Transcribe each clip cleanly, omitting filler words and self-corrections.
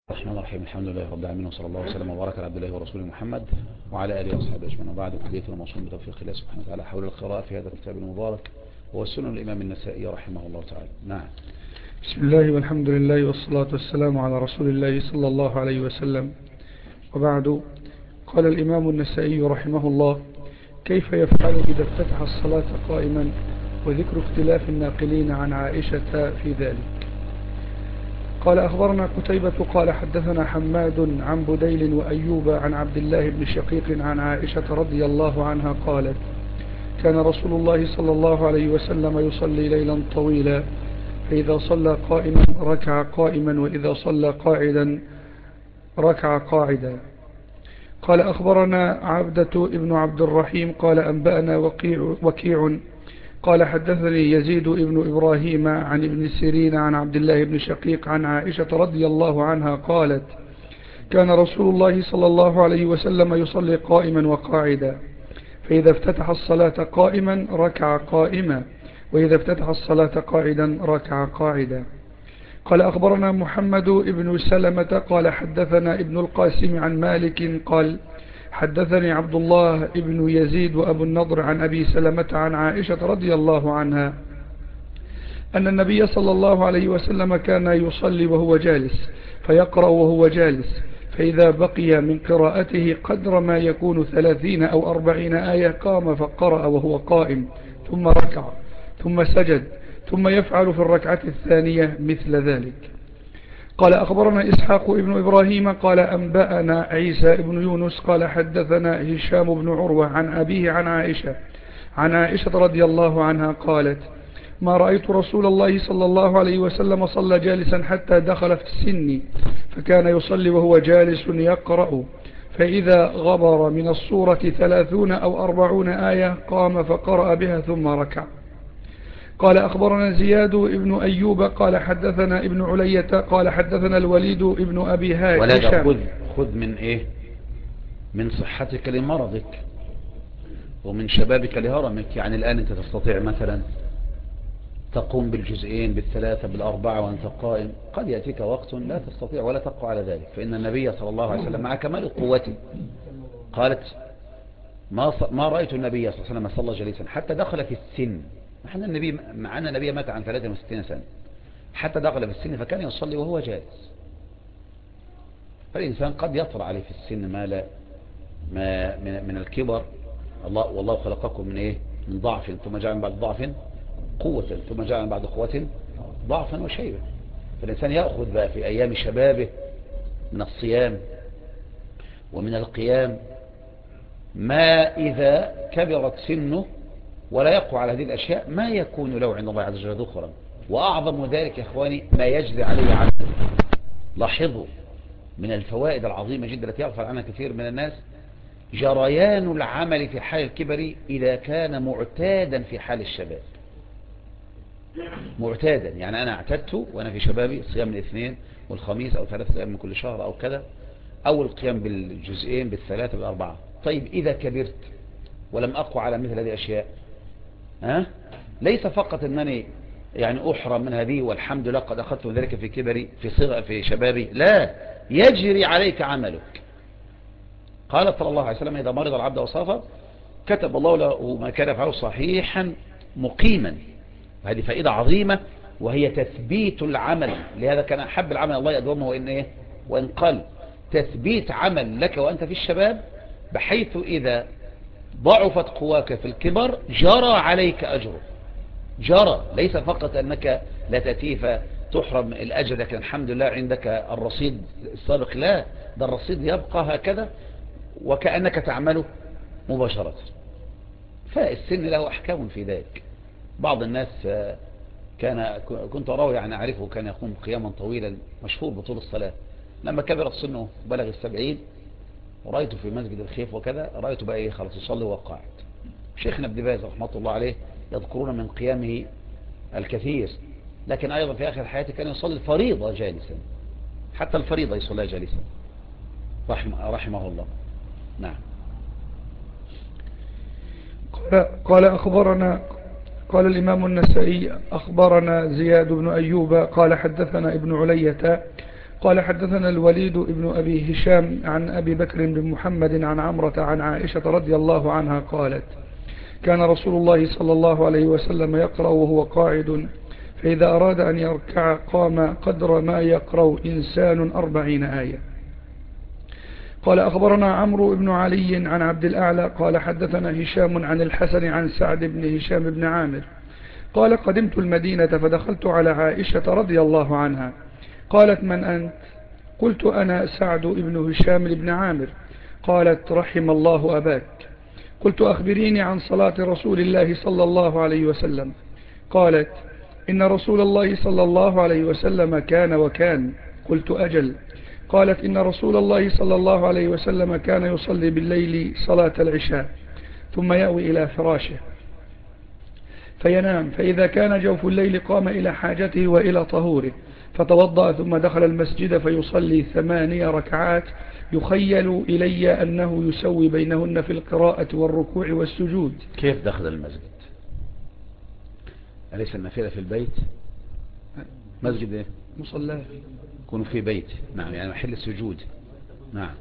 الرحمن الرحيم. الحمد لله رب العالمين، وصلى الله وسلم وبارك على عبد الله ورسوله محمد وعلى اله وصحبه اجمعين، وبعد. كلية الموصول بتوفيق الله سبحانه وتعالى حول القراءة في هذا الكتاب المبارك هو سنن الإمام النسائي رحمه الله تعالى. نعم. بسم الله والحمد لله والصلاة والسلام على رسول الله صلى الله عليه وسلم، وبعد. قال الإمام النسائي رحمه الله: كيف يفعل إذا افتتح الصلاة قائما؟ وذكر اختلاف الناقلين عن عائشة في ذلك. قال: أخبرنا قتيبة قال حدثنا حماد عن بديل وأيوب عن عبد الله بن شقيق عن عائشة رضي الله عنها قالت: كان رسول الله صلى الله عليه وسلم يصلي ليلا طويلا، فإذا صلى قائما ركع قائما، وإذا صلى قاعدا ركع قاعدا. قال: أخبرنا عبدة ابن عبد الرحيم قال أنبأنا وكيع قال حدثني يزيد ابن إبراهيم عن ابن سيرين عن عبد الله بن شقيق عن عائشة رضي الله عنها قالت: كان رسول الله صلى الله عليه وسلم يصلي قائما وقاعدا، فإذا افتتح الصلاة قائما ركع قائما، وإذا افتتح الصلاة قاعدا ركع قاعدا. قال: أخبرنا محمد بن سلمة قال حدثنا ابن القاسم عن مالك قال حدثني عبد الله بن يزيد وأبو النضر عن أبي سلمة عن عائشة رضي الله عنها أن النبي صلى الله عليه وسلم كان يصلي وهو جالس، فيقرأ وهو جالس، فإذا بقي من قراءته قدر ما يكون 30 أو 40 آية قام فقرأ وهو قائم، ثم ركع، ثم سجد، ثم يفعل في الركعة الثانية مثل ذلك. قال: أخبرنا إسحاق ابن إبراهيم قال أنبأنا عيسى ابن يونس قال حدثنا هشام بن عروة عن أبيه عن عائشة رضي الله عنها قالت: ما رأيت رسول الله صلى الله عليه وسلم صلى جالسا حتى دخل في السن، فكان يصلي وهو جالس يقرأ، فإذا غبر من الصورة 30 أو 40 آية قام فقرأ بها ثم ركع. قال: أخبرنا زياد ابن أيوب قال حدثنا ابن علية قال حدثنا الوليد ابن أبي ولا هشام. خذ من ايه؟ من صحتك لمرضك ومن شبابك لهرمك. يعني الآن انت تستطيع مثلا تقوم بالجزئين بالثلاثة بالأربعة وأنت قائم. قد يأتيك وقت لا تستطيع ولا تقوى على ذلك، فإن النبي صلى الله عليه وسلم مع كمال قوته قالت: ما رأيت النبي صلى الله عليه وسلم صلى جليسا حتى دخل في السن. معنا النبي مات عن 63 سنة، حتى دخل في السن فكان يصلي وهو جالس. فالإنسان قد يطرأ عليه في السن ما من الكبر. والله خلقكم من ايه؟ من ضعف ثم جعل من بعد ضعف قوة ثم جعل من بعد قوة ضعفا وشيبا. فالإنسان يأخذ بقى في أيام شبابه من الصيام ومن القيام ما إذا كبرت سنه ولا يقوى على هذه الأشياء ما يكون له عند الله عز وجل ذخرا. وأعظم ذلك يا إخواني ما يجري عليه عنه. لاحظوا من الفوائد العظيمة جدا التي يغفل عنها كثير من الناس جريان العمل في حال الكبر إذا كان معتادا في حال الشباب. معتادا يعني أنا اعتدت وأنا في شبابي صيام الاثنين والخميس أو 3 أيام من كل شهر أو كذا، أو القيام بالجزئين بالثلاثة بالأربعة. طيب إذا كبرت ولم أقوى على مثل هذه الأشياء، ليس فقط أنني يعني أحرم من هذه والحمد لله قد أخذت ذلك في كبري في شبابي، لا، يجري عليك عملك. قال صلى الله عليه وسلم: إذا مرض العبد وسافر كتب الله له ما كان يفعله صحيحا مقيما. وهذه فائدة عظيمة وهي تثبيت العمل. لهذا كان أحب العمل الله يدومه وإن قل. تثبيت عمل لك وأنت في الشباب، بحيث إذا ضعفت قواك في الكبر جرى عليك أجره. جرى، ليس فقط أنك لا تأتي فتحرم الأجر لكن الحمد لله عندك الرصيد السابق، لا، ده الرصيد يبقى هكذا وكأنك تعمله مباشرة. فالسن له أحكام في ذلك. بعض الناس كنت أراه يعني أعرفه كان يقوم قياما طويلا مشهور بطول الصلاة. لما كبر سنه بلغ 70 ورأيته في مسجد الخيف وكذا، رأيته بقى إيه؟ خلاص يصلي وهو قاعد. شيخنا ابن باز رحمة الله عليه يذكرون من قيامه الكثير، لكن أيضا في آخر حياته كان يصلي الفريضة جالسا، حتى الفريضة يصليها جالسا رحمه الله. نعم. قال الإمام النسائي: أخبرنا زياد بن أيوب قال حدثنا ابن علية قال حدثنا الوليد ابن أبي هشام عن أبي بكر بن محمد عن عمرة عن عائشة رضي الله عنها قالت كان رسول الله صلى الله عليه وسلم يقرأ وهو قاعد، فإذا أراد أن يركع قام قدر ما يقرأ إنسان 40 آية. قال أخبرنا عمرو بن علي عن عبد الأعلى قال حدثنا هشام عن الحسن عن سعد بن هشام بن عامر قال قدمت المدينة فدخلت على عائشة رضي الله عنها قالت من أنت؟ قلت أنا سعد بن هشام بن عامر. قالت رحم الله أباك. قلت أخبريني عن صلاة رسول الله صلى الله عليه وسلم. قالت إن رسول الله صلى الله عليه وسلم كان وكان. قلت أجل. قالت إن رسول الله صلى الله عليه وسلم كان يصلي بالليل صلاة العشاء ثم يأوي إلى فراشه فينام، فإذا كان جوف الليل قام إلى حاجته وإلى طهوره فتوضأ ثم دخل المسجد فيصلي 8 ركعات يخيل إلي أنه يسوي بينهن في القراءة والركوع والسجود. كيف دخل المسجد؟ أليس النافلة في البيت؟ مسجد إيه؟ مصلاه يكون في بيت. نعم، يعني محل السجود. نعم.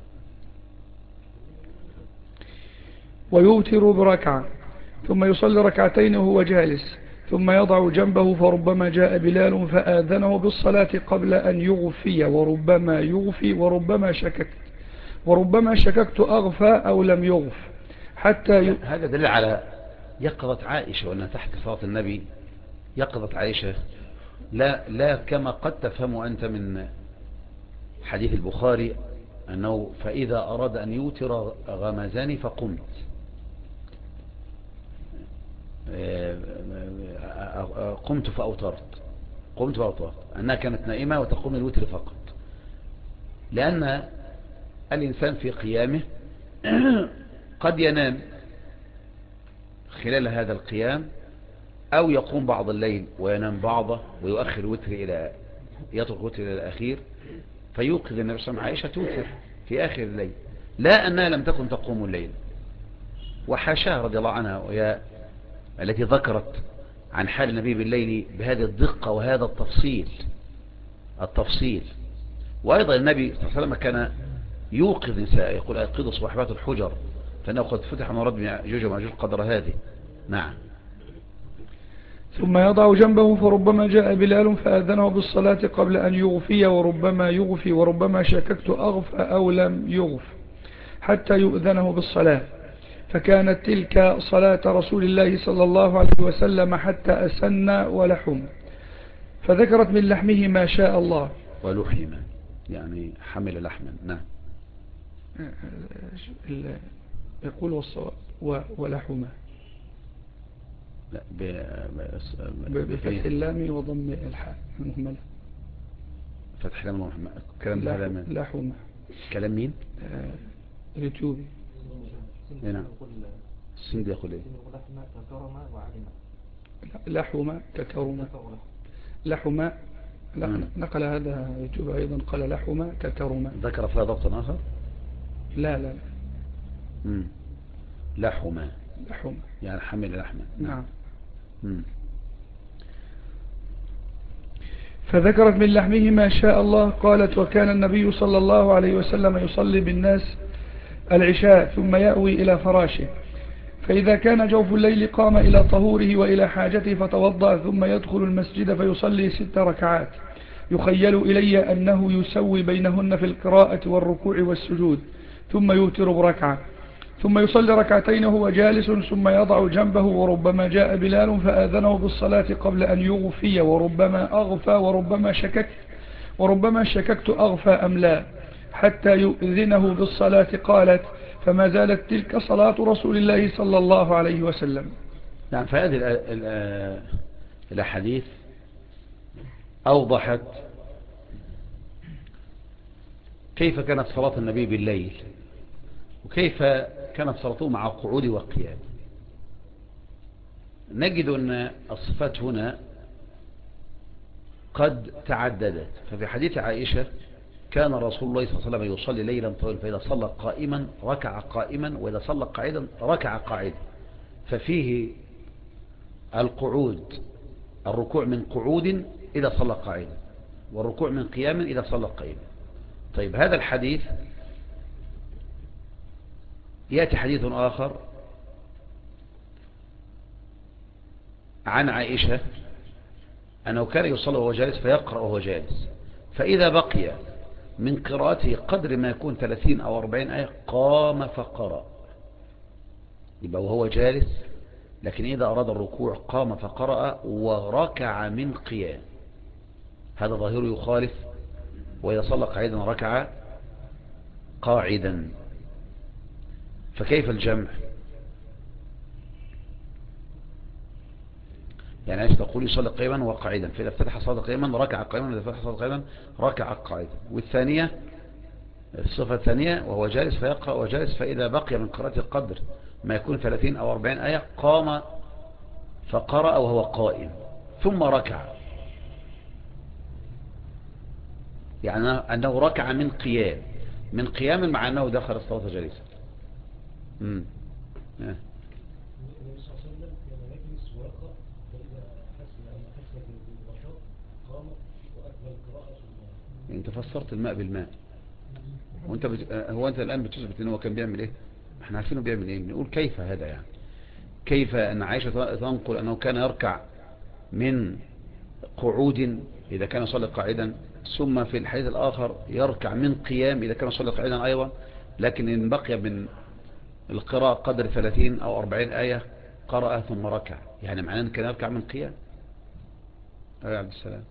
ويوتر بركعة ثم يصلي ركعتين وهو جالس ثم يضع جنبه فربما جاء بلال فآذنه بالصلاة قبل أن يغفي وربما يغفي وربما شككت أغفى أو لم يغف حتى هذا دليل على يقظة عائشة وأنها تحت صلاة النبي. يقظة عائشة لا كما قد تفهم أنت من حديث البخاري أنه فإذا أراد أن يوتر غمزاني فقمت. قمت فأوترت أنها كانت نائمة وتقوم الوتر فقط، لأن الإنسان في قيامه قد ينام خلال هذا القيام أو يقوم بعض الليل وينام بعضه ويؤخر يترك الوتر إلى الأخير فيوقظ النبي صلى الله عليه وسلم عائشة توتر في آخر الليل، لا أنها لم تكن تقوم الليل. وحاشاها رضي الله عنها، وهي التي ذكرت عن حال النبي بالليل بهذه الدقة وهذا التفصيل. وأيضا النبي صلى الله عليه وسلم كان يوقظ نساء، يقول أيقظوا صواحبات الحجر فإنه قد فتح مراد من يأجوج ومأجوج قدر هذه. نعم. ثم يضع جنبه فربما جاء بلال فآذنه بالصلاة قبل أن يغفي وربما يغفي وربما شككت أغفى أو لم يغف حتى يؤذنه بالصلاة، فكانت تلك صلاة رسول الله صلى الله عليه وسلم حتى أسن ولحم، فذكرت من لحمه ما شاء الله. ولحم يعني حمل لحما. نعم. يقول والصواب ولحمه لا بفتح اللام وضم الحاء المهملة. فتح اللام وضم كلام هذا من لحمه. كلام مين؟ اليوتيوبي. نعم. السندي يقول ايه؟ لحمه ككرمه. لحمه نقل هذا يوتيوب أيضا قال لحمه ككرمه. ذكر فيها ضبط آخر؟ لا. لحمه يعني حمل لحمه. نعم. فذكرت من لحمه ما شاء الله. قالت وكان النبي صلى الله عليه وسلم يصلي بالناس العشاء ثم يأوي إلى فراشه، فإذا كان جوف الليل قام إلى طهوره وإلى حاجته فتوضأ ثم يدخل المسجد فيصلي 6 ركعات يخيل إلي أنه يسوي بينهن في القراءة والركوع والسجود ثم يوتر بركعة ثم يصلي ركعتين وهو جالس ثم يضع جنبه وربما جاء بلال فآذنه بالصلاة قبل أن يغفي وربما أغفى وربما شككت أغفى أم لا حتى يؤذنه بالصلاة. قالت فما زالت تلك صلاة رسول الله صلى الله عليه وسلم. نعم. فهذه الأحاديث أوضحت كيف كانت صلاة النبي بالليل وكيف كانت صلاته مع قعود وقيام. نجد أن الصفات هنا قد تعددت. ففي حديث عائشة كان رسول الله صلى الله عليه وسلم يصلي ليلا طويلا فإذا صلى قائما ركع قائما وإذا صلى قاعدا ركع قاعدا، ففيه الركوع من قعود إذا صلى قاعدا والركوع من قيام إذا صلى قائما. طيب هذا الحديث يأتي حديث آخر عن عائشة أنه كان يصلي وهو جالس فيقرأ وهو جالس، فإذا بقي من قراءته قدر ما يكون 30 أو 40 آية قام فقرأ. يبقى وهو جالس، لكن إذا أراد الركوع قام فقرأ وركع من قيام. هذا ظاهره يخالف، وإذا صلى قاعدا ركع قاعدا. فكيف الجمع؟ يعني عايز تقول يصلي قائما وقاعدا، فإذا افتتح صلاة قائما ركع قائما، وإذا افتتح صلاة قائما ركع قاعدا. والثانية الصفة الثانية وهو جالس فيقرأ وهو جالس، فإذا بقي من قراءة القدر ما يكون 30 أو 40 آية قام فقرأ وهو قائم ثم ركع، يعني أنه ركع من قيام، من قيام مع أنه دخل الصلاة جالسا. النبي صلى الله عليه وسلم كان يجلس ويقرأ، فإذا حس بالنشاط قام وأكمل القراءة ثم. أنت فسرت الماء بالماء، وانت هو أنت الآن بتثبت أنه كان بيعمل إيه؟ احنا عارفينه بيعمل إيه، بنقول كيف هذا يعني؟ كيف أن عائشة تنقل أنه كان يركع من قعود إذا كان يصلي قاعدا، ثم في الحديث الآخر يركع من قيام إذا كان يصلي قاعدا أيضا، لكن إن بقي من القراءة قدر 30 أو 40 آية قرأ ثم ركع، يعني معناه أنه كان يركع من قيام. يا عبد السلام،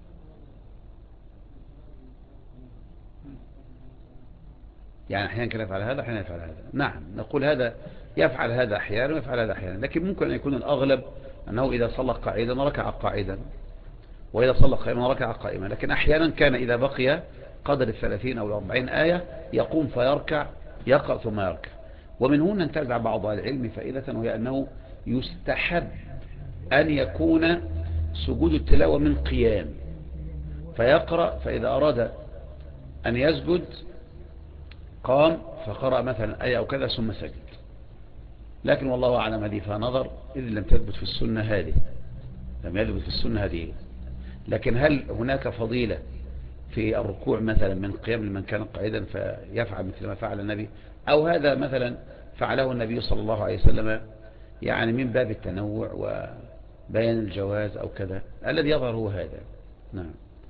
يعني أحيانا كان يفعل هذا أحيانا يفعل هذا. نعم نقول هذا يفعل هذا أحيانا ويفعل هذا أحيانا، لكن ممكن أن يكون الأغلب أنه إذا صلى قاعدا ركع قاعدا، وإذا صلى قائما ركع قائما، لكن أحيانا كان إذا بقي قدر 30 أو 40 آية يقوم فيركع، يقرأ ثم يركع. ومن هنا انتزع بعض العلم فائدة، وهي أنه يستحب أن يكون سجود التلاوة من قيام، فيقرأ، فإذا أراد أن يسجد قام فقرأ مثلا آية أو كذا ثم سجد. لكن والله أعلم هذه فيها نظر، إذ لم تثبت في السنة هذه، لم يثبت في السنة هذه. لكن هل هناك فضيلة في الركوع مثلا من قيام لمن كان قاعدا فيفعل مثل ما فعل النبي، أو هذا مثلا فعله النبي صلى الله عليه وسلم يعني من باب التنوع وبيان الجواز أو كذا؟ الذي يظهر هو هذا. نعم.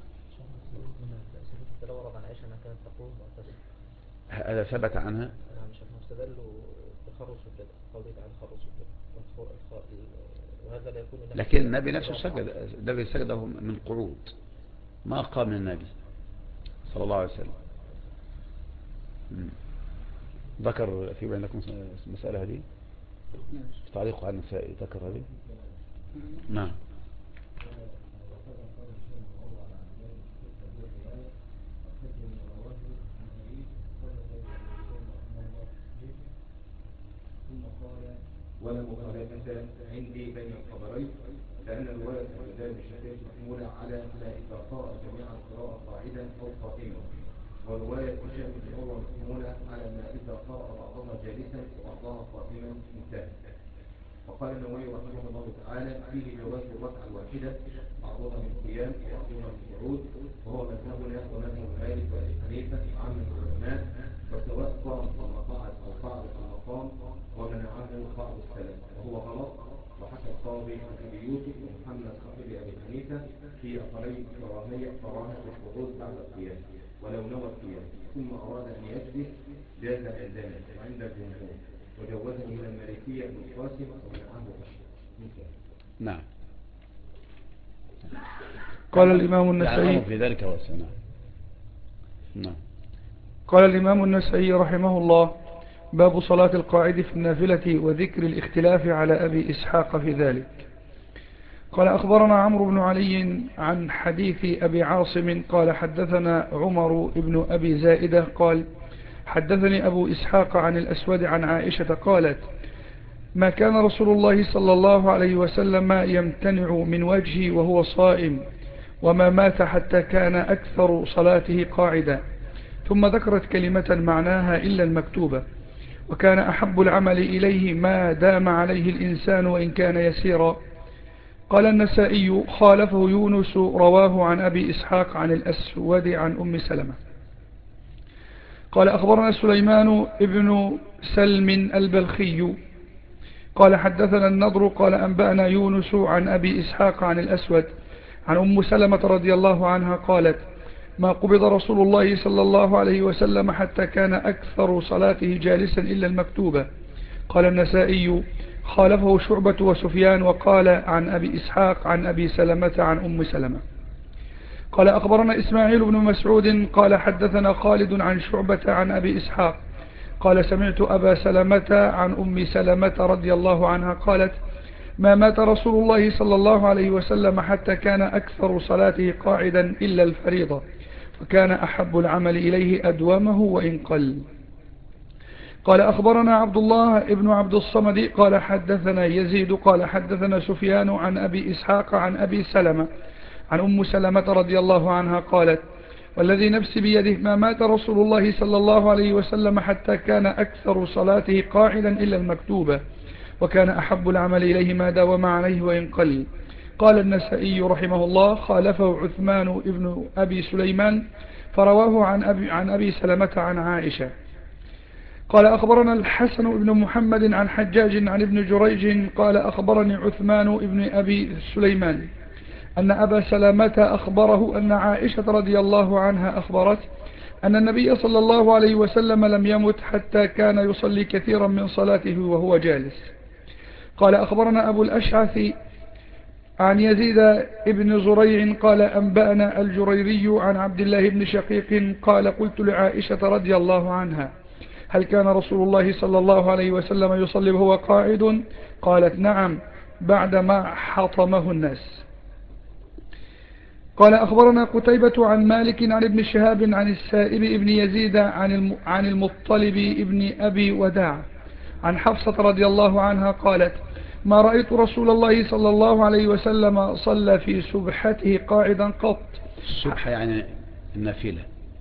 صفة التلاوة عن عائشة أنها كانت تقوم معتدلة. هذا ثبت عنها. نعم، مش استدلوا بخرص وكده، قوله تعالى خرص وكده، وهذا لا يكون إلا لكن النبي نفسه سجد، النبي سجده من قعود، ما قام النبي صلى الله عليه وسلم. ذكر في بينكم المسألة هذه، تعليق على النسائي ذكر هذه. نعم. ولا مخالفة عندي بين الخبرين، لأن الرواية الإمام الشافعي محمولة على ما إذا قرأ جميع القراءة قاعدا أو قائما، ورواية هشام بن عروة محمولة على ما إذا قرأ بعضها جالسا وبعضها قائما انتهى. وقال النووي رحمه الله تعالى فيه جواز الركعة الواحدة بعضها من قيام وبعضها من قعود، وهو مذهبنا ومذهب مالك وأبي حنيفة وعامة العلماء، وسواء قام ثم قعد أو قعد ثم قام، ومنعه بعض السلف وهو غلط. وحكى القاضي أبي يوسف ومحمد صاحب أبي حنيفة في أثرين كراهة القعود بعد القيام، ولو نوى القيام ثم أراد أن يجلس جاز عندنا وعند الجمهور، وجوزه إلى المالكية ابن القاسم ومنعه أشهر. نعم. قال الإمام النسائي يعني في ذلك واسع. نعم. قال الإمام النسائي رحمه الله: باب صلاة القاعد في النافلة وذكر الاختلاف على أبي إسحاق في ذلك. قال أخبرنا عمرو بن علي عن حديث أبي عاصم قال حدثنا عمر بن أبي زائدة قال حدثني أبو إسحاق عن الأسود عن عائشة قالت: ما كان رسول الله صلى الله عليه وسلم يمتنع من وجهي وهو صائم، وما مات حتى كان أكثر صلاته قاعدة. ثم ذكرت كلمة معناها إلا المكتوبة، وكان أحب العمل إليه ما دام عليه الإنسان وإن كان يسيرا. قال النسائي: خالفه يونس رواه عن أبي إسحاق عن الأسود عن أم سلمة. قال أخبرنا سليمان ابن سلم البلخي قال حدثنا النضر قال أنبأنا يونس عن أبي إسحاق عن الأسود عن أم سلمة رضي الله عنها قالت ما قبض رسول الله صلى الله عليه وسلم حتى كان أكثر صلاته جالسا إلا المكتوبة. قال النسائي خالفه شعبة وسفيان وقال عن أبي إسحاق عن أبي سلمة عن أم سلمة. قال أخبرنا إسماعيل بن مسعود قال حدثنا خالد عن شعبة عن أبي إسحاق قال سمعت أبا سلمة عن أم سلمة رضي الله عنها قالت ما مات رسول الله صلى الله عليه وسلم حتى كان أكثر صلاته قاعدا إلا الفريضة فكان أحب العمل إليه أدومه وإن قل. قال أخبرنا عبد الله ابن عبد الصمد قال حدثنا يزيد قال حدثنا سفيان عن أبي إسحاق عن أبي سلمة عن أم سلمة رضي الله عنها قالت والذي نفسي بيده ما مات رسول الله صلى الله عليه وسلم حتى كان أكثر صلاته قاعدا إلا المكتوبة وكان أحب العمل إليه ما داوم عليه وإن قل. قال النسائي رحمه الله خالفه عثمان ابن أبي سليمان فرواه عن أبي سلمة عن عائشة. قال أخبرنا الحسن بن محمد عن حجاج عن ابن جريج قال أخبرني عثمان ابن أبي سليمان أن أبا سلمة أخبره أن عائشة رضي الله عنها أخبرت أن النبي صلى الله عليه وسلم لم يمت حتى كان يصلي كثيرا من صلاته وهو جالس. قال أخبرنا أبو الأشعث عن يزيد ابن زريع قال أنبأنا الجريري عن عبد الله بن شقيق قال قلت لعائشة رضي الله عنها هل كان رسول الله صلى الله عليه وسلم يصلي وهو قاعد؟ قالت نعم بعدما حطمه الناس. قال أخبرنا قتيبة عن مالك عن ابن شهاب عن السائب ابن يزيد عن المطلب ابن أبي وداع عن حفصة رضي الله عنها قالت ما رأيت رسول الله صلى الله عليه وسلم صلى في سبحته قاعدا قط. السبحة يعني النافلة.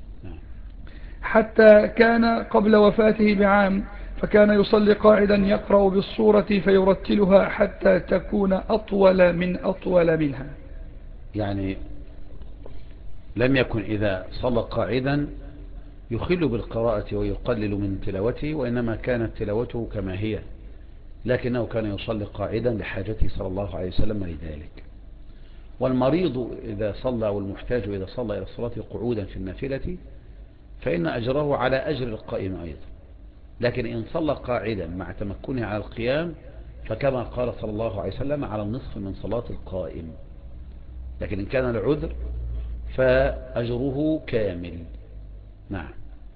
حتى كان قبل وفاته بعام فكان يصلي قاعدا يقرأ بالصورة فيرتلها حتى تكون أطول منها. يعني لم يكن إذا صلى قاعدا يخل بالقراءة ويقلل من تلاوته وإنما كانت تلاوته كما هي لكنه كان يصلي قاعدا لحاجته صلى الله عليه وسلم لذلك. والمريض إذا صلى والمحتاج إذا صلى إلى الصلاة قعودا في النافلة فإن أجره على أجر القائم أيضا لكن إن صلى قاعدا مع تمكنه على القيام فكما قال صلى الله عليه وسلم على النصف من صلاة القائم لكن إن كان العذر فأجره كامل. نعم.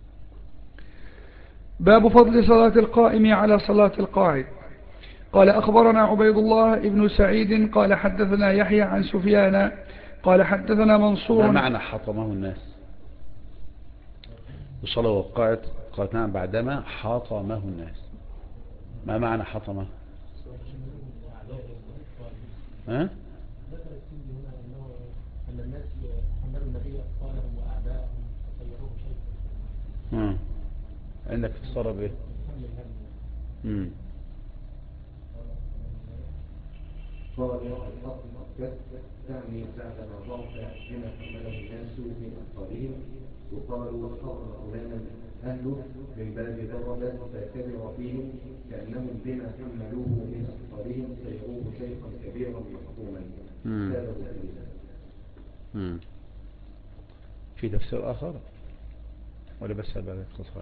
باب فضل صلاة القائم على صلاة القاعد. قال أخبرنا عبيد الله ابن سعيد قال حدثنا يحيى عن سفيان قال حدثنا منصور. ما معنى حطمه الناس؟ وصلى والقاعد قالت نعم بعدما حطمه الناس. ما معنى حطمه؟ ها؟ أن الناس حملوا النبي أطفالهم وأعداءهم فصيروه شيئا. عندك تتصرف إيه؟ قال الأصل تعني بعد ما ضعف لما حمله الناس من أطفالهم وقالوا صبر أولانا أهله من باب ضربة فاعتبر فيهم كأنهم بما حملوه من أطفالهم سيروه شيخا كبيرا محكوما. في تفسير آخر ولا بس هذا الاختصار؟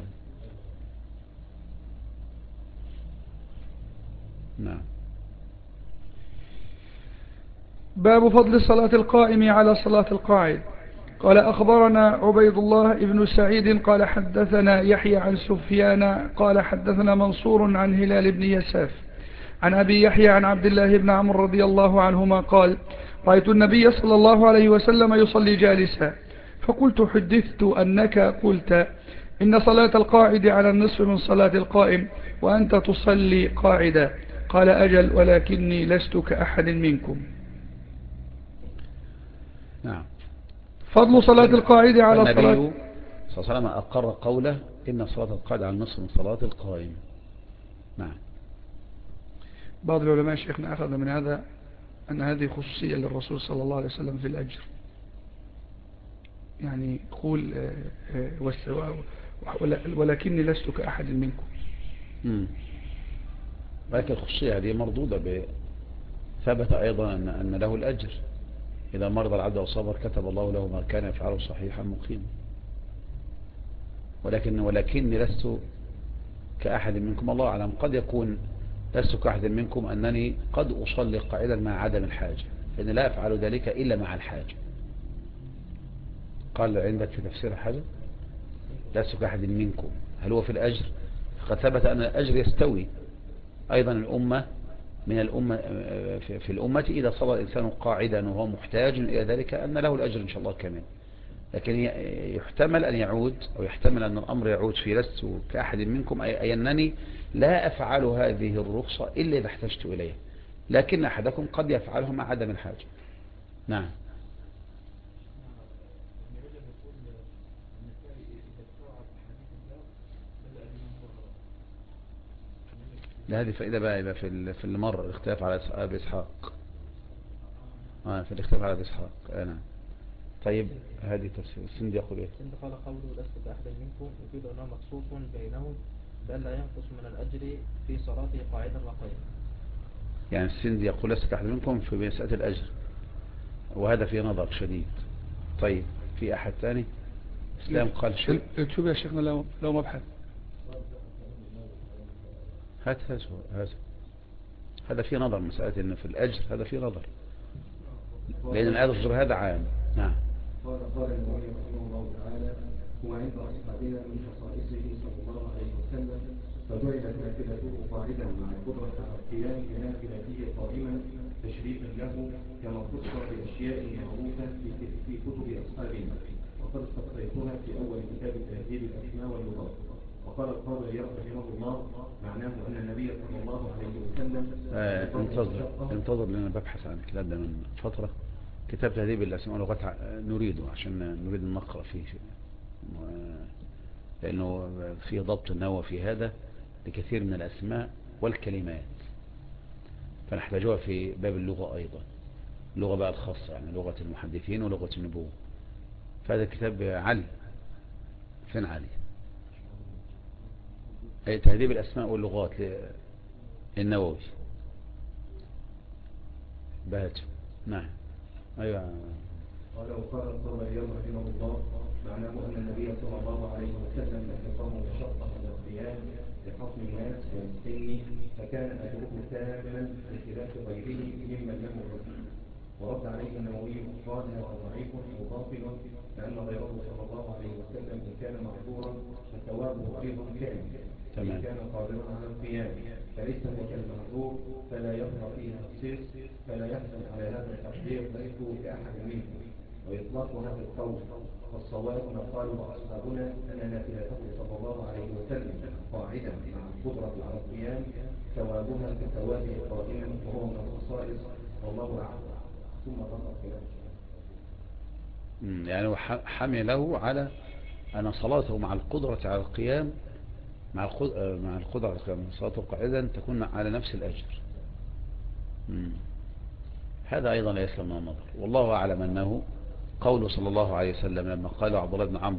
نعم. باب فضل صلاة القائم على صلاة القاعد. قال أخبرنا عبيد الله ابن سعيد قال حدثنا يحيى عن سفيان قال حدثنا منصور عن هلال بن يساف عن أبي يحيى عن عبد الله بن عمرو رضي الله عنهما قال رأيت النبي صلى الله عليه وسلم يصلي جالسا فقلت حدثت أنك قلت إن صلاة القاعد على النصف من صلاة القائم وأنت تصلي قاعدا. قال أجل ولكني لست كأحد منكم. نعم. فضل صلاة القاعد على النبي صلاة صلى الله عليه وسلم أقر قوله إن صلاة القاعد على النصف من صلاة القائم. نعم. بعض العلماء شيخنا أخذ من هذا أن هذه خصوصية للرسول صلى الله عليه وسلم في الأجر يعني يقول ولكني لست كأحد منكم. لكن الخصوصية هذه مردودة ثبت أيضا أن له الأجر إذا مرض العبد وصبر كتب الله له ما كان يفعله صحيحا مقيما. ولكني لست كأحد منكم، الله أعلم، قد يكون لست كأحد منكم أنني قد أصلي قاعدا مع عدم الحاجة، فإني لا أفعل ذلك إلا مع الحاجة. قال عندك في تفسير حاجة لست كأحد منكم، هل هو في الأجر؟ فقد ثبت أن الأجر يستوي أيضا الأمة من الأمة في الأمة إذا صلى الإنسان قاعدا وهو محتاج إلى ذلك أن له الأجر إن شاء الله كامل. لكن يحتمل أن يعود أو يحتمل أن الأمر يعود في لست كأحد منكم، أي أنني لا أفعل هذه الرخصة إلا إذا احتجت إليها، لكن أحدكم قد يفعلها مع عدم الحاجة. نعم. لا، هذه فائدة بقى يبقى في المرة الاختلاف على أبي إسحاق. في الاختلاف على أبي إسحاق. نعم. طيب هذه تفسير السند يقول إيه؟ السند قال قوله لست كأحد منكم يفيد أنه مخصوص بينهم بأن لا ينقص من الأجر في صلاته قاعدا وقائما. يعني السند يقول لست كأحد منكم في مسألة الأجر، وهذا فيه نظر شديد. طيب في أحد ثاني؟ إسلام قال شيء. شوف يا شيخنا لو مبحث هذا فيه نظر، مسألة إن في الأجر هذا فيه نظر، لأن الأجر هذا عام. نعم. قال النبي رحمه الله تعالى: هو عند أصحابنا من خصائصه صلى الله عليه وسلم، فجعلت نافلته قاعدا مع القدرة على القيام بنافلته قائما تشريفا له، كما خص بأشياء معروفة في كتب أصحابنا، وقد استقصيتها في أول كتاب تهذيب الأسماء واللغات. وقال القاضي رحمه الله: معناه أن النبي صلى الله عليه وسلم انتظر لنا، ببحث عن الكتاب ده من فترة، كتاب تهذيب الأسماء واللغات، نريده عشان نريد أن نقرأ فيه لأنه فيه ضبط النوى في هذا لكثير من الأسماء والكلمات، فنحتاجها في باب اللغة أيضا، اللغة بقى الخاصة، يعني لغة المحدثين ولغة النبوة. فهذا الكتاب علي، فين علي؟ تهذيب الأسماء واللغات للنووي، بهاته. نعم. أيوة. قال وقال الطبري رحمه الله: معناه أن النبي صلى الله عليه وسلم أحبه مشقة على القيام لحصن الناس والسن، فكان أجره كاملا بخلاف غيره ممن له الرجل. ورد عليه النووي قال: هذا ضعيف أو باطل، لأن غيره صلى الله عليه وسلم إن كان معذورا فثوابه أيضا كامل، إن كان قادرا على القيام، فليس هو كالمعذور فلا يظهر فيه تخصيص، فلا يحصل على هذا التقدير لست كأحد منكم. وإطلاق هذا القول والصواب ما قاله أصحابنا أن نافلته صلى الله عليه وسلم قاعدا مع القدرة على القيام ثوابها كثوابه قائما، وهو من الخصائص، والله أعلم. ثم ذكر كلام يعني حمله على أن صلاته مع القدرة على القيام مع القدرة على القيام صلاته قاعدا تكون على نفس الأجر. هذا أيضا لا يسلم من النظر، والله أعلم أنه قوله صلى الله عليه وسلم لما قال عبد الله بن عمرو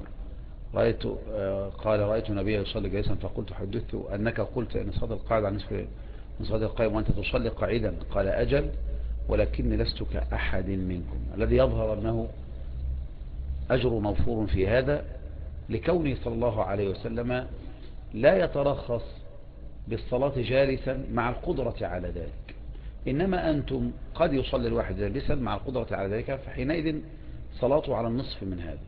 رأيت النبي يصلي جالسا فقلت حدثت أنك قلت أن صلاة القاعد عن نصف من صلاة القائم وأنت تصلي قاعدا، قال أجل ولكني لست كأحد منكم، الذي يظهر أنه أجر موفور في هذا لكونه صلى الله عليه وسلم لا يترخص بالصلاة جالسا مع القدرة على ذلك، إنما أنتم قد يصلي الواحد جالسا مع القدرة على ذلك، فحينئذ صلاته على النصف من هذا.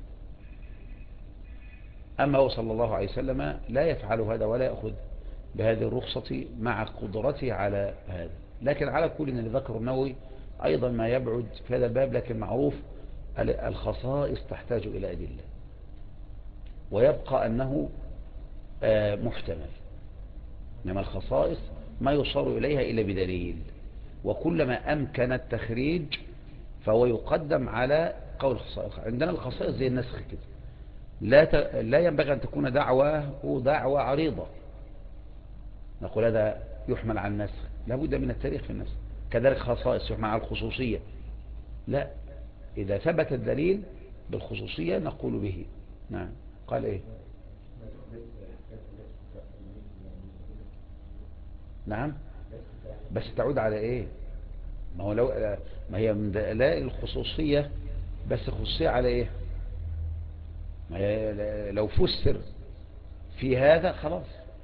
أما هو صلى الله عليه وسلم لا يفعل هذا ولا يأخذ بهذه الرخصة مع قدرته على هذا. لكن على كل اللي ذكر النووي أيضا ما يبعد في هذا الباب، لكن معروف الخصائص تحتاج إلى أدلة، ويبقى أنه محتمل، إنما الخصائص ما يصار إليها إلا بدليل، وكلما أمكن التخريج فهو يقدم على قول الخصائص. عندنا الخصائص زي النسخ كده، لا ينبغي أن تكون دعوة عريضة نقول هذا يحمل على النسخ، لابد من التاريخ في النسخ. كذلك خصائص يحمل على الخصوصية، لا، إذا ثبت الدليل بالخصوصية نقول به. نعم. قال إيه؟ نعم، بس تعود على ايه؟ ما هو لو ما هي من دلائل الخصوصية، بس خصوصية على ايه؟ ما هي لو فسر في هذا خلاص.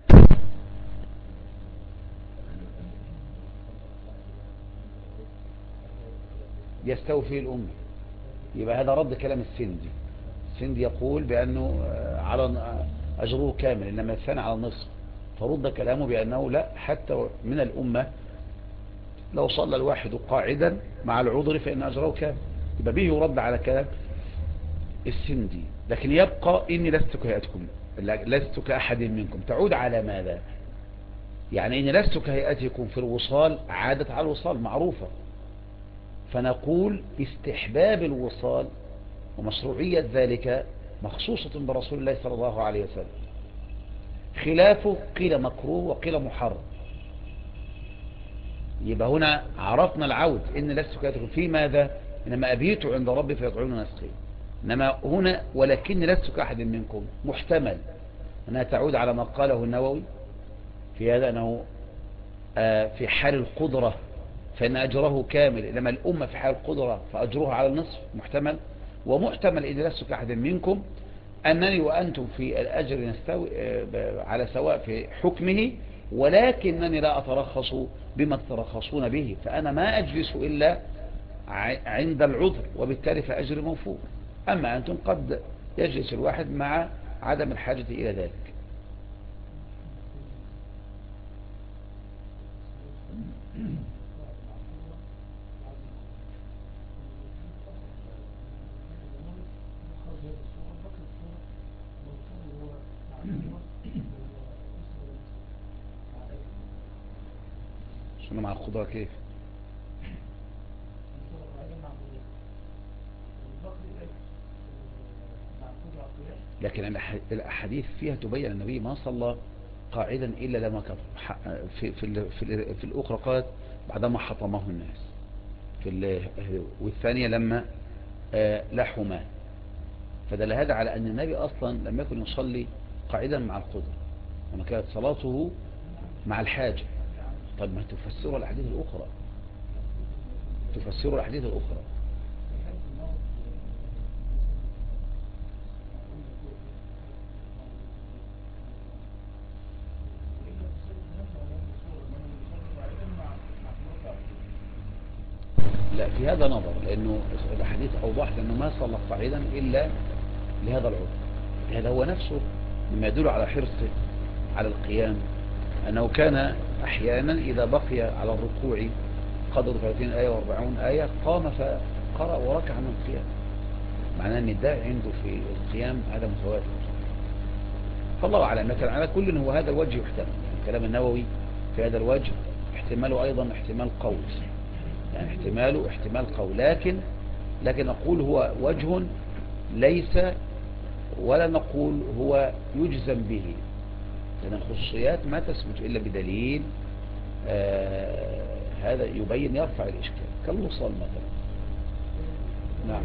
يستوي فيه الأمة، يبقى هذا رد كلام السندي. السندي يقول بأنه على أجره كامل، إنما الثاني على النصف، فرد كلامه بأنه لا، حتى من الأمة لو صلى الواحد قاعدا مع العذر فإن أجره كامل. يبقى به يرد على كلام السندي. لكن يبقى إني لست كهيئتكم، لست كأحد منكم، تعود على ماذا؟ يعني إني لست كهيئتكم في الوصال، عادت على الوصال معروفة، فنقول استحباب الوصال ومشروعية ذلك مخصوصة برسول الله صلى الله عليه وسلم، خلافه قيل مكروه وقيل محرم. يبقى هنا عرفنا العود إن لست كهيئتكم في ماذا؟ إنما أبيت عند ربي فيطعون نسقي. إنما هنا ولكن لست كأحد منكم محتمل أنها تعود على ما قاله النووي في هذا، أنه في حال القدرة فإن أجره كامل، إنما الأمة في حال القدرة فأجرها على النصف، محتمل. ومحتمل إذا لست كأحد منكم أنني وأنتم في الأجر نستوي على سواء في حكمه، ولكنني لا أترخص بما تترخصون به، فأنا ما أجلس إلا عند العذر، وبالتالي فأجر موفور. أما أنتم قد يجلس الواحد مع عدم الحاجة إلى ذلك. شنو مع القدرة كيف؟ لكن الأحاديث فيها تبين النبي ما صلى قاعدا إلا لما كان في الأخرى قالت بعدما حطمه الناس والثانية لما لحما. فدل هذا على أن النبي أصلا لم يكن يصلي قاعدا مع القدرة، وما كانت صلاته مع الحاجة. طيب ما تفسروا الأحاديث الأخرى، تفسروا الأحاديث الأخرى. لا، في هذا نظر، لأنه الحديث أوضح أنه ما صلى قاعدا إلا لهذا العذر. هذا هو نفسه مما يدل على حرصه على القيام، أنه كان أحيانا إذا بقي على الركوع قدر 30 آية و40 آية قام فقرأ وركع من القيام، معناه أن الداعي عنده في القيام هذا متواتر. فالله أعلم. لكن على كل هو هذا الوجه يحتمل، يعني كلام النووي في هذا الوجه احتماله أيضا احتمال قول، يعني احتماله احتمال قول، لكن نقول هو وجه ليس، ولا نقول هو يجزم به، لأن الخصوصيات ما تثبت إلا بدليل هذا يبين يرفع الإشكال، كالوصال مثلا. نعم.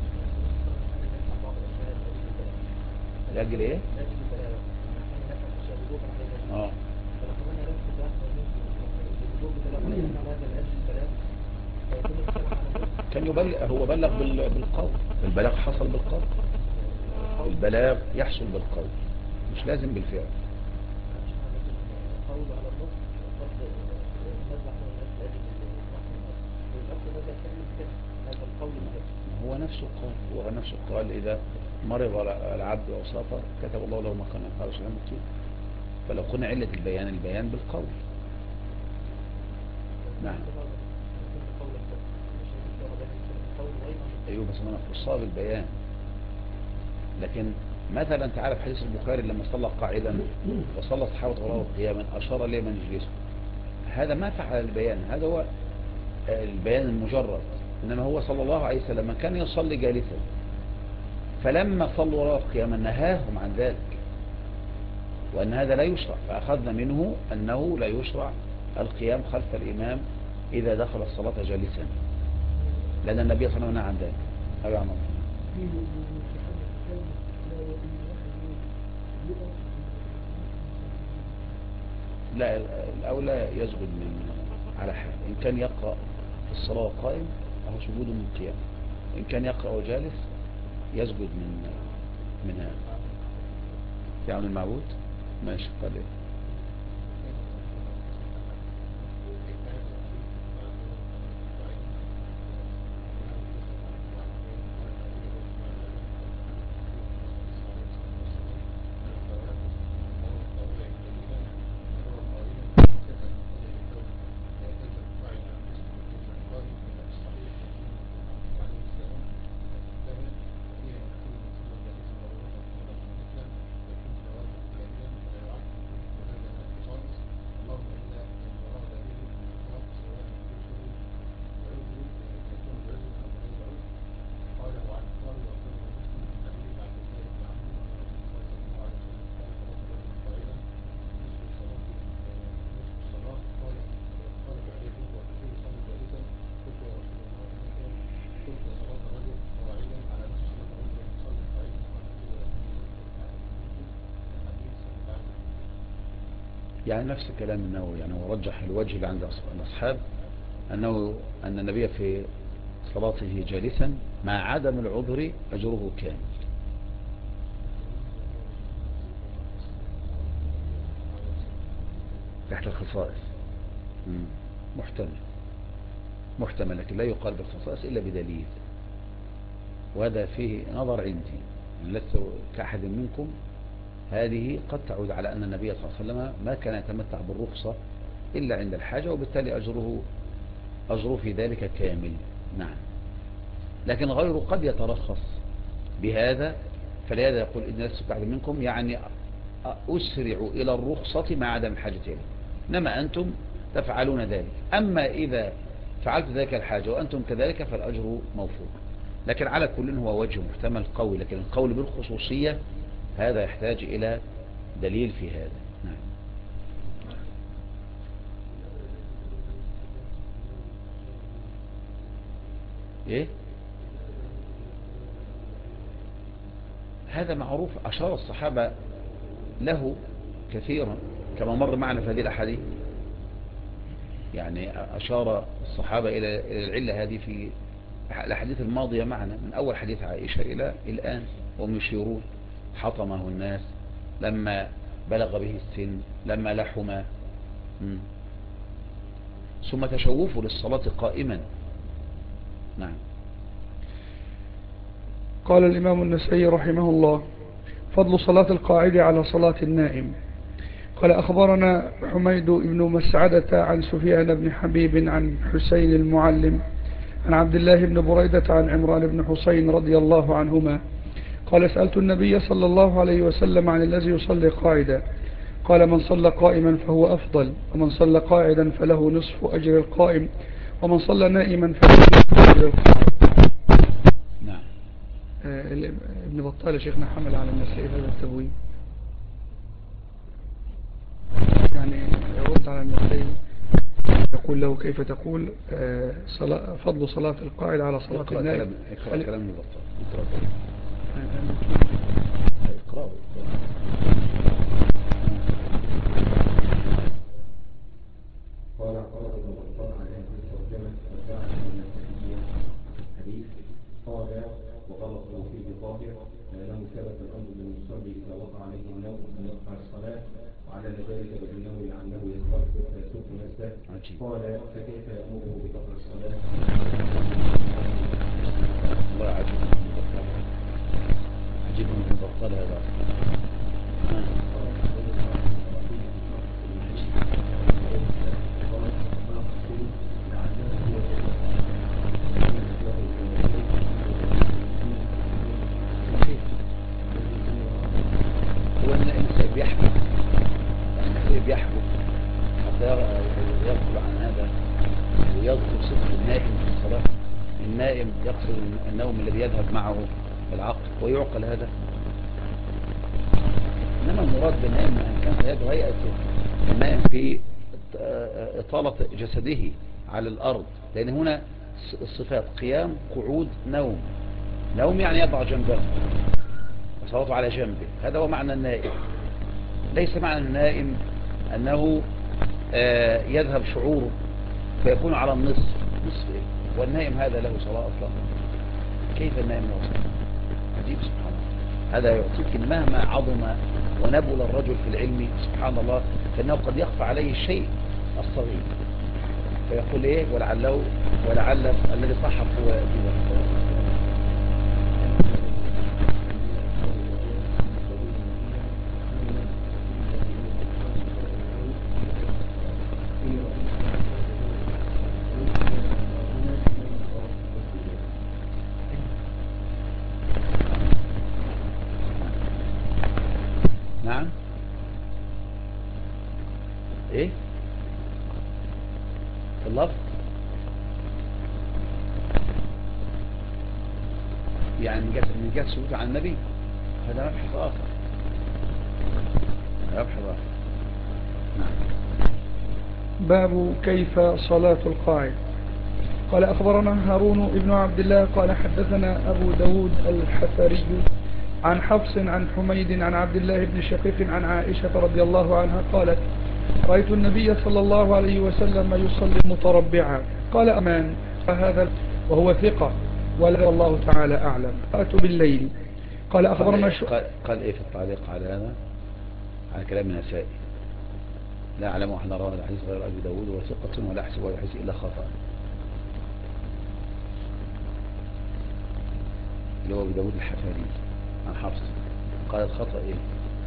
لأجل إيه؟ كان يبلغ، هو بلغ بالقول، البلاغ حصل بالقول، البلاغ يحصل بالقول مش لازم بالفعل. هو نفسه قال إذا مرض العبد أو سافر كتب الله له مكان قال سلام مكتوب. فلو قلنا علة البيان بالقول. نعم. أيوه، بس ما نخصها بالبيان. لكن مثلا تعالى في حديث البخاري لما صلى قاعدا وصلى الصحابة وراءه قياما أشار لي من يجلسه، هذا ما فعل البيان، هذا هو البيان المجرد. إنما هو صلى الله عليه وسلم كان يصلي جالسا، فلما صلوا وراءه قياما نهاهم عن ذلك، وأن هذا لا يشرع، فأخذنا منه أنه لا يشرع القيام خلف الإمام إذا دخل الصلاة جالسا، لأن النبي صلى الله عليه وسلم نهى عن ذلك. أيوة عم لا، الأولى يسجد من على حال. إن كان يقرأ في الصلاة قائم فهو سجود من قيام، إن كان يقرأ وجالس يسجد من هذا. يعني المعبود ماشي قال إيه؟ يعني نفس كلام النووي، يعني ورجح الوجه اللي عند الأصحاب أن النبي في صلاته جالسا مع عدم العذر أجره كامل. تحت الخصائص محتمل، لكن لا يقال بالخصائص إلا بدليل، وهذا فيه نظر عندي. لست كأحد منكم، هذه قد تعود على أن النبي صلى الله عليه وسلم ما كان يتمتع بالرخصة إلا عند الحاجة، وبالتالي أجره في ذلك كامل. نعم، لكن غيره قد يترخص بهذا، فلهذا يقول إن لست كأحد منكم، يعني أسرع إلى الرخصة مع عدم الحاجة إليه، إنما أنتم تفعلون ذلك. أما إذا فعلت ذلك الحاجة وأنتم كذلك فالأجر موفور. لكن على كل هو وجه محتمل قوي، لكن القول بالخصوصية هذا يحتاج إلى دليل في هذا. نعم. إيه؟ هذا معروف، أشار الصحابة له كثيرا كما مر معنا في هذه الأحاديث. يعني أشار الصحابة إلى العلة هذه في الأحاديث الماضية معنا، من أول حديث عائشة إلى الآن، وهم يشيرون حطمه الناس لما بلغ به السن، لما لحم، ثم تشوفوا للصلاة قائما. نعم. قال الإمام النسائي رحمه الله: فضل صلاة القاعد على صلاة النائم. قال: أخبرنا حميد بن مسعدة عن سفيان بن حبيب عن حسين المعلم عن عبد الله بن بريدة عن عمران بن حسين رضي الله عنهما قال: سألت النبي صلى الله عليه وسلم عن الذي يصلي قاعدا، قال: من صلى قائما فهو أفضل، ومن صلى قاعدا فله نصف أجر القائم، ومن صلى نائما فله نصف أجر القائم. نعم. ابن بطال شيخنا حمل على النسائي هذا التبويب، يعني يرد على النسائي يقول له: كيف تقول فضل صلاة القاعد على صلاة النائم؟ اقرأ كلام ابن بطال. اقرأ. قال اعترض ابن بطال على هذه الترجمة وادعى أن النسائي حديث. قال: وغلطه فيه ظاهر، لأنه ثبت الأمر للمصلي إذا وقع عليه النوم أن يقطع الصلاة، وعلل ذلك بالنوم لعله يستغفر فيسب نفسه. قال: فكيف يأمره بقطع الصلاة؟ الله عجيب من بطال هذا. هو النسائي بيحكم حتى يغفل عن هذا ويذكر صفة النائم في الصلاة. النائم يقصد النوم الذي يذهب معه العقل ويعقل هذا، إنما المراد بالنائم أن كان يده هيئة النائم في إطالة جسده على الأرض، لأن هنا الصفات قيام، قعود، نوم. نوم يعني يضع جنبه وصلاته على جنبه، هذا هو معنى النائم. ليس معنى النائم أنه يذهب شعوره فيكون على النصف. نصف إيه؟ والنائم هذا له صلاة أصلا؟ كيف النائم له صلاة؟ عجيب سبحان الله. هذا يعطيك مهما عظم ونبل الرجل في العلم سبحان الله فإنه قد يخفى عليه الشيء الصغير فيقول إيه ولعل الذي صحف هو ديوان. نعم ايه في اللفظ يعني من جهة سلوك عن النبي هذا مبحث آخر نعم. باب كيف صلاة القاعد. قال أخبرنا هارون بن عبد الله قال حدثنا أبو داود الحفري عن حفص عن حميد عن عبد الله بن شقيق عن عائشة رضي الله عنها قالت رأيت النبي صلى الله عليه وسلم يصلي متربعا. قال أمان هذا وهو ثقة والله تعالى أعلم. أتوا بالليل. قال أخبرنا قال إيه في التعليق على هذا على كلام النسائي لا أعلم أحد رواه الحديث غير أبي داود وثقة ولا أحسب ولا حديث إلا خطأ اللي هو أبي داود الحفاري عن حفص قال الخطأ إيه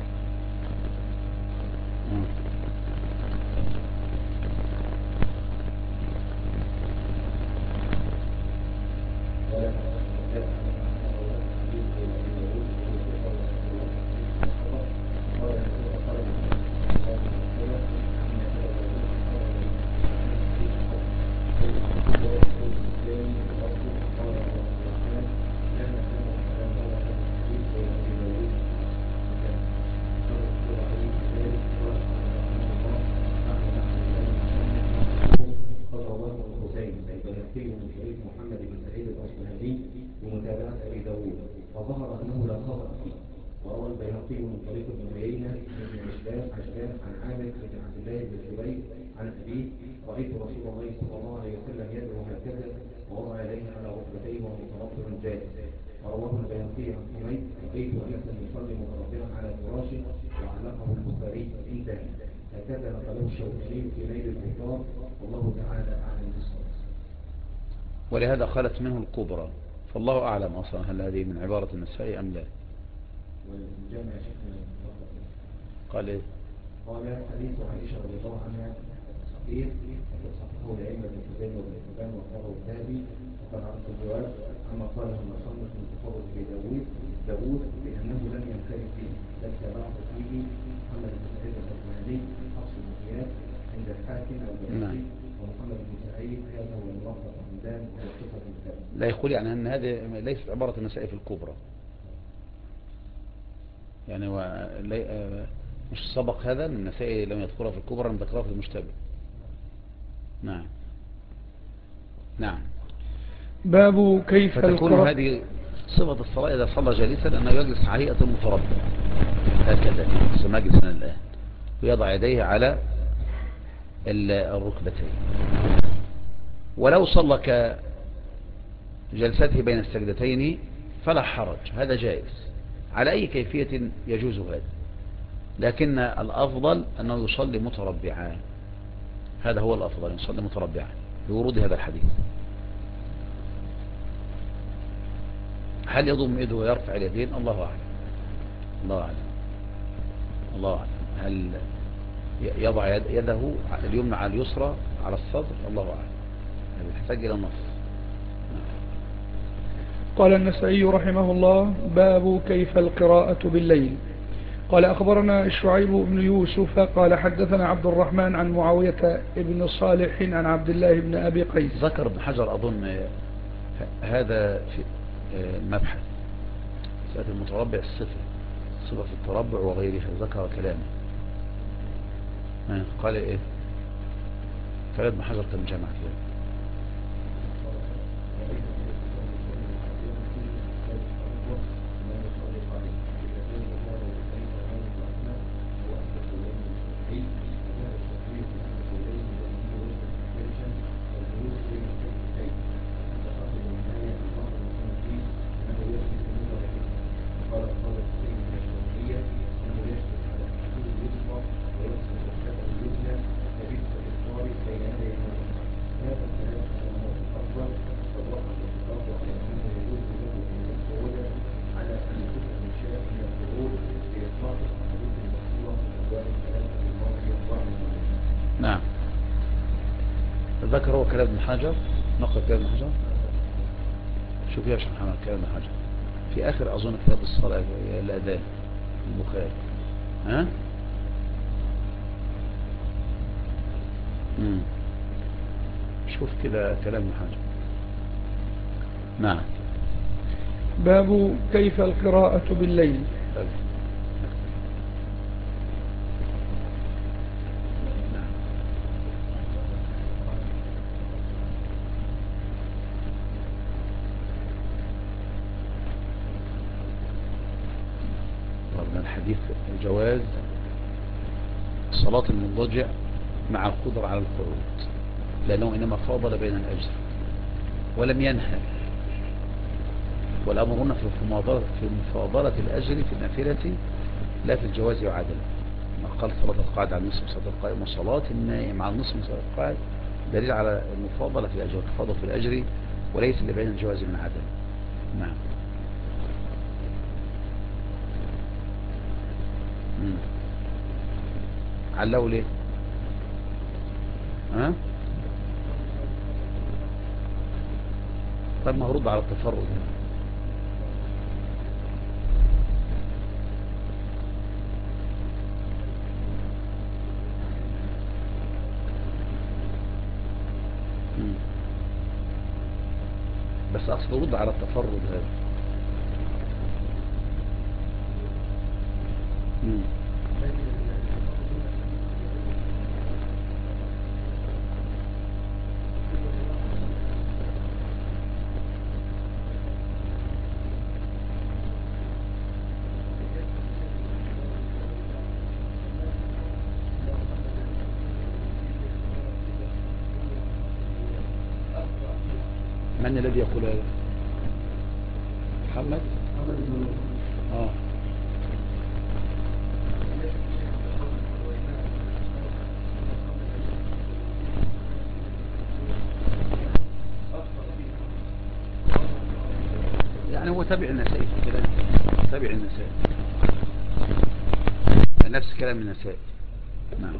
محمد بن سعيد الأصبهاني بمتابعة أبي داود فظهر أنه لا خطأ فيه. وروى البيهقي من طريق ابن عيينة بن عجلان عن عامر بن عبد الله بن جبير عن أبيه رأيت رسول الله صلى الله عليه وسلم يدعو هكذا ووضع يديه على ركبتيه وهو متربع جالس. ورواه البيهقي عن حميد رأيت أنسا يصلي متربعا على فراشه وعلقه البخاري انتهى. هكذا نقله الشوكاني في نيل الأوطار والله تعالى أعلم بالصواب. ولهذا قالت منه الكبرى فالله أعلم أصلا هل هذه من عبارة النسائي أم لا والجامع شكل قال إيه قال حديث عائشة رضي الله عنها صحيح وقد صححه الأئمة ابن خزيمة وابن حبان وأخبره الذهبي وقد عرف الجواب أما قاله المصنف من تفرد في داوود بأنه لم ينفرد به بل تبعه فيه محمد بن سعيد الأصبهاني حفص بن غياث عند الحاكم والبيهقي ومحمد بن سعيد هذا هو الملخص عندان وصفة الكلام. لا يقول يعني أن هذه ليست عبارة النسائي في الكبرى يعني هو مش سبق هذا ان النسائي لم يذكرها في الكبرى لم ذكرها في المشتبه. نعم نعم. باب كيف فتكون هذه صفة الصلاة إذا صلى جالسا أنه يجلس على هيئة المتربع هكذا سمجلسنا الآن ويضع يديه على الركبتين. ولو صلى كجلسته بين السجدتين فلا حرج هذا جائز على أي كيفية يجوز هذا لكن الأفضل أنه يصلي متربعا هذا هو الأفضل يصلي متربعا لورود هذا الحديث. هل يضم يده ويرفع اليدين الله أعلم الله أعلم هل يضع يده اليمنى على اليسرى على الصدر الله أعلم هذا يحتاج إلى النص. قال النسائي رحمه الله باب كيف القراءة بالليل. قال أخبرنا شعيب بن يوسف قال حدثنا عبد الرحمن عن معاوية بن صالح عن عبد الله بن أبي قيس. ذكر ابن حجر أظن هذا في مبحث سألت المتربع صفة التربع وغيرها ذكر كلامه قال إيه فلا ابن حجر كان جامع فيه نعم. ذكر هو كلام ابن حجر، نقل كلام ابن حجر. شوف يا شيخ محمد كلام ابن حجر في آخر أظن كتاب الصلاة الأذان البخاري. ها؟ شوف كده كلام ابن حجر. نعم. باب كيف القراءة بالليل. الحديث جواز صلاة المضجع مع القدرة على القعود، لأنه إنما فاضل بين الأجر ولم ينهى، والأمر هنا في مفاضلة الأجر في النافلة لا في الجواز وعدم. ما قال صلاة القاعد على النصف صلاة القائم وصلاة النائم على النصف صلاة القاعد دليل على المفاضلة في الأجر، التفاضل في الأجر وليس اللي بين الجواز من عدم. نعم. علّوا ليه؟ ها؟ طيب ما هرد على التفرد. بس أصل رد على التفرد هذا. من الذي يقول هذا؟ محمد؟ يعني هو تابع النسائي في كلام، تابع النسائي نفس كلام النسائي. نعم.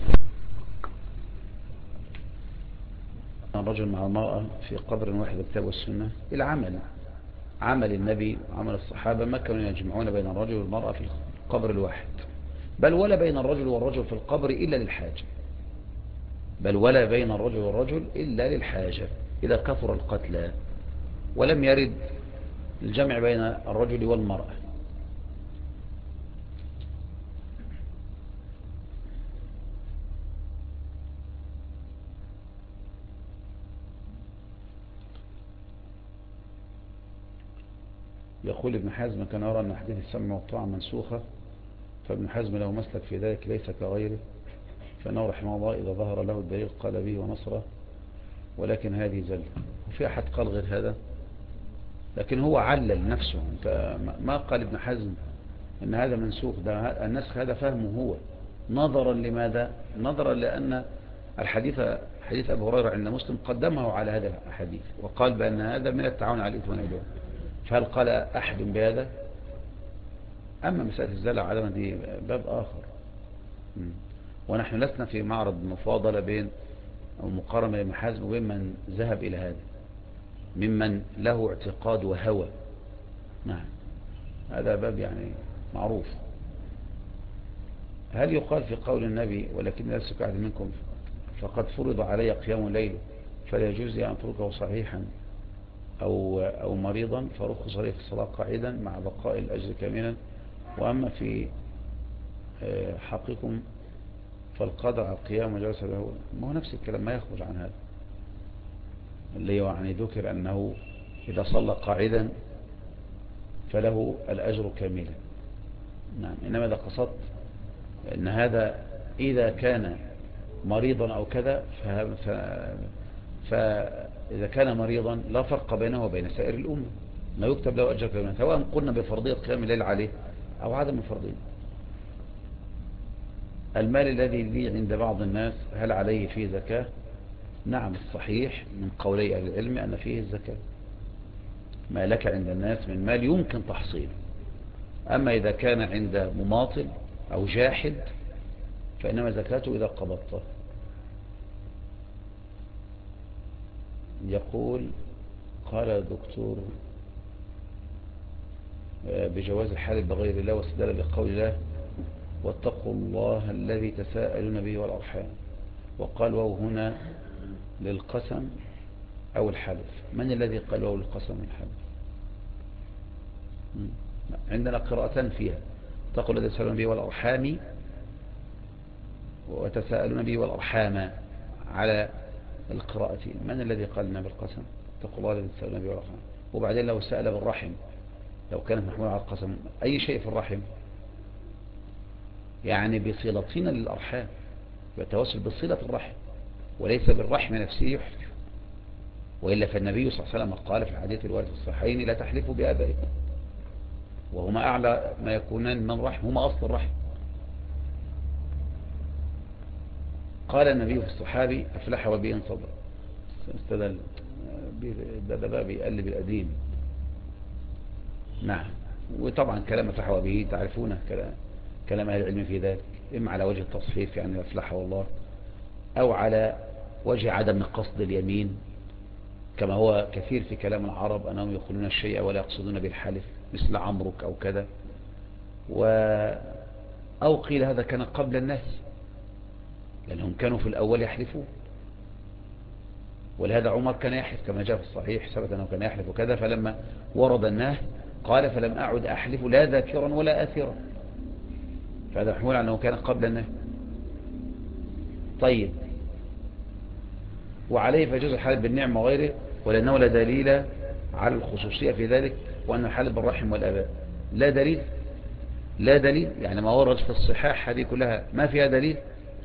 الرجل مع المرأة في قبر واحد الكتاب والسنة العمل، عمل النبي وعمل الصحابة ما كانوا يجمعون بين الرجل والمرأة في القبر الواحد، بل ولا بين الرجل والرجل في القبر إلا للحاجة، بل ولا بين الرجل والرجل إلا للحاجة إذا كثر القتلى، ولم يرد الجمع بين الرجل والمرأة. يقول ابن حزم كان يرى أن حديث السمع والطاعة منسوخة، فابن حزم له مسلك في ذلك ليس كغيره، فإنه رحمه الله إذا ظهر له الدليل قال به ونصره، ولكن هذه زلة. وفي أحد قال غير هذا، لكن هو علل نفسه. ما قال ابن حزم أن هذا منسوخ، ده النسخ هذا فهمه هو، نظرا لماذا؟ نظرا لأن الحديث حديث أبو هريرة عند مسلم قدمه على هذا الحديث وقال بأن هذا من التعاون على الإثم والعدوان، فهل قال أحد بهذا؟ أما مسألة الزلع عدم دي باب آخر. ونحن لسنا في معرض مفاضلة بين أو مقارنة بين حزم وبين من ذهب إلى هذا ممن له اعتقاد وهوى. نعم. هذا باب يعني معروف. هل يقال في قول النبي ولكن لا يسلك أحد منكم فقد فرض علي قيام الليل فلا يجوز أن أتركه صحيحا أو مريضا فرخص عليه في الصلاة قاعدا مع بقاء الأجر كاملا، وأما في حقكم فالقدر على القيام وجلس له، ما هو نفس الكلام ما يخرج عن هذا اللي يعني ذكر أنه إذا صلى قاعدا فله الأجر كاملا. نعم. إنما إذا قصدت أن هذا إذا كان مريضا أو كذا فإذا كان مريضا لا فرق بينه وبين سائر الأمة، ما يكتب له أجر كاملا، سواء قلنا بفرضية قيام الليل عليه أو عدم الفرضية. المال الذي لي عند بعض الناس هل عليه فيه زكاة؟ نعم. الصحيح من قولي أهل العلم أن فيه الزكاة. ما لك عند الناس من مال يمكن تحصيله، أما إذا كان عند مماطل أو جاحد فإنما زكاته إذا قبضته. يقول قال الدكتور بجواز الحالف بغير الله واستدل بقول الله واتقوا الله الذي تساءلون به والأرحام، وقال وهنا للقسم أو الحلف. من الذي قال وهو للقسم والحلف؟ عندنا قراءتان فيها، اتقوا الذي تساءلون به والأرحام وتساءلون به والأرحام على القراءتين. من الذي قال لنا بالقسم؟ اتقوا الله الذي تساءلون به والأرحام. وبعدين لو سأل بالرحم، لو كانت محمولة على القسم، أي شيء في الرحم يعني بصلتنا للأرحام، يتوسل بصلة الرحم وليس بالرحم نفسه يحلف. وإلا فالنبي صلى الله عليه وسلم قال في الحديث الوارد في الصحيحين لا تحلفوا بآبائكم وهما أعلى ما يكونان من رحم، هما أصل الرحم. قال النبي في الصحابي أفلح وبئن صبر. استدل ده بقى بيقلب القديم. نعم. وطبعا كلام أفلح وبه تعرفونه، كلام أهل العلم في ذلك، إما على وجه التصحيف يعني أفلح والله، أو على وجه عدم قصد اليمين كما هو كثير في كلام العرب أنهم يقولون الشيء ولا يقصدون بالحلف مثل عمرك أو كذا. أو قيل هذا كان قبل النهي لأنهم كانوا في الأول يحلفون، ولهذا عمر كان يحلف كما جاء في الصحيح ثبت أنه كان يحلف وكذا، فلما ورد النهي قال فلم أعد أحلف لا ذاكرا ولا آثرا، فهذا محمول أنه كان قبل النهي. طيب، وعليه فيجوز الحلف بالنعم وغيره، ولأنه لا دليل على الخصوصية في ذلك، وأن الحلف بالرحم والأباء لا دليل، لا دليل يعني ما ورد في الصحاح هذه كلها ما فيها دليل.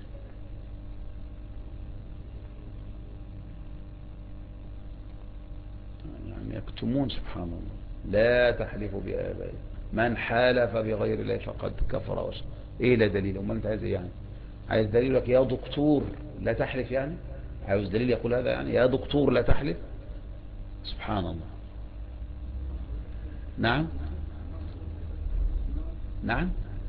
يعني يكتمون سبحان الله. لا تحلفوا بآبائكم من حالف بغير الله فقد كفر وشرك. ايه لا دليل؟ امال انت عايز ايه يعني؟ عايز دليل لك يا دكتور لا تحلف يعني؟ عاوز دليل يقول هذا يعني يا دكتور لا تحلف؟ سبحان الله. نعم نعم.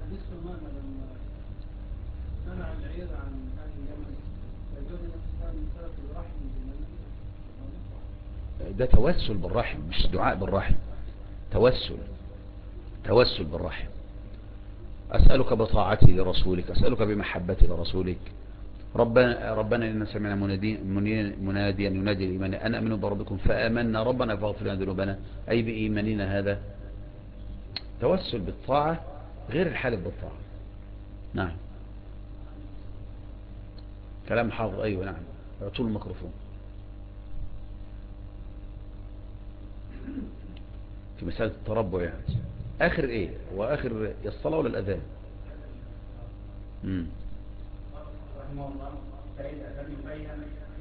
ده توسل بالرحم مش دعاء بالرحم، توسل بالرحم. أسألك بطاعتي لرسولك، أسألك بمحبتي لرسولك. ربنا إننا سمعنا مناديا ينادي الإيمان أن أمنوا بربكم فآمنا ربنا فاغفر لنا ذنوبنا، أي بإيماننا هذا. توسل بالطاعة غير الحالف بالطاعة. نعم. كلام حافظ. أيوة نعم. اعطوا الميكروفون. في مسألة التربع يعني آخر إيه؟ هو آخر الصلاة ولا الأذان؟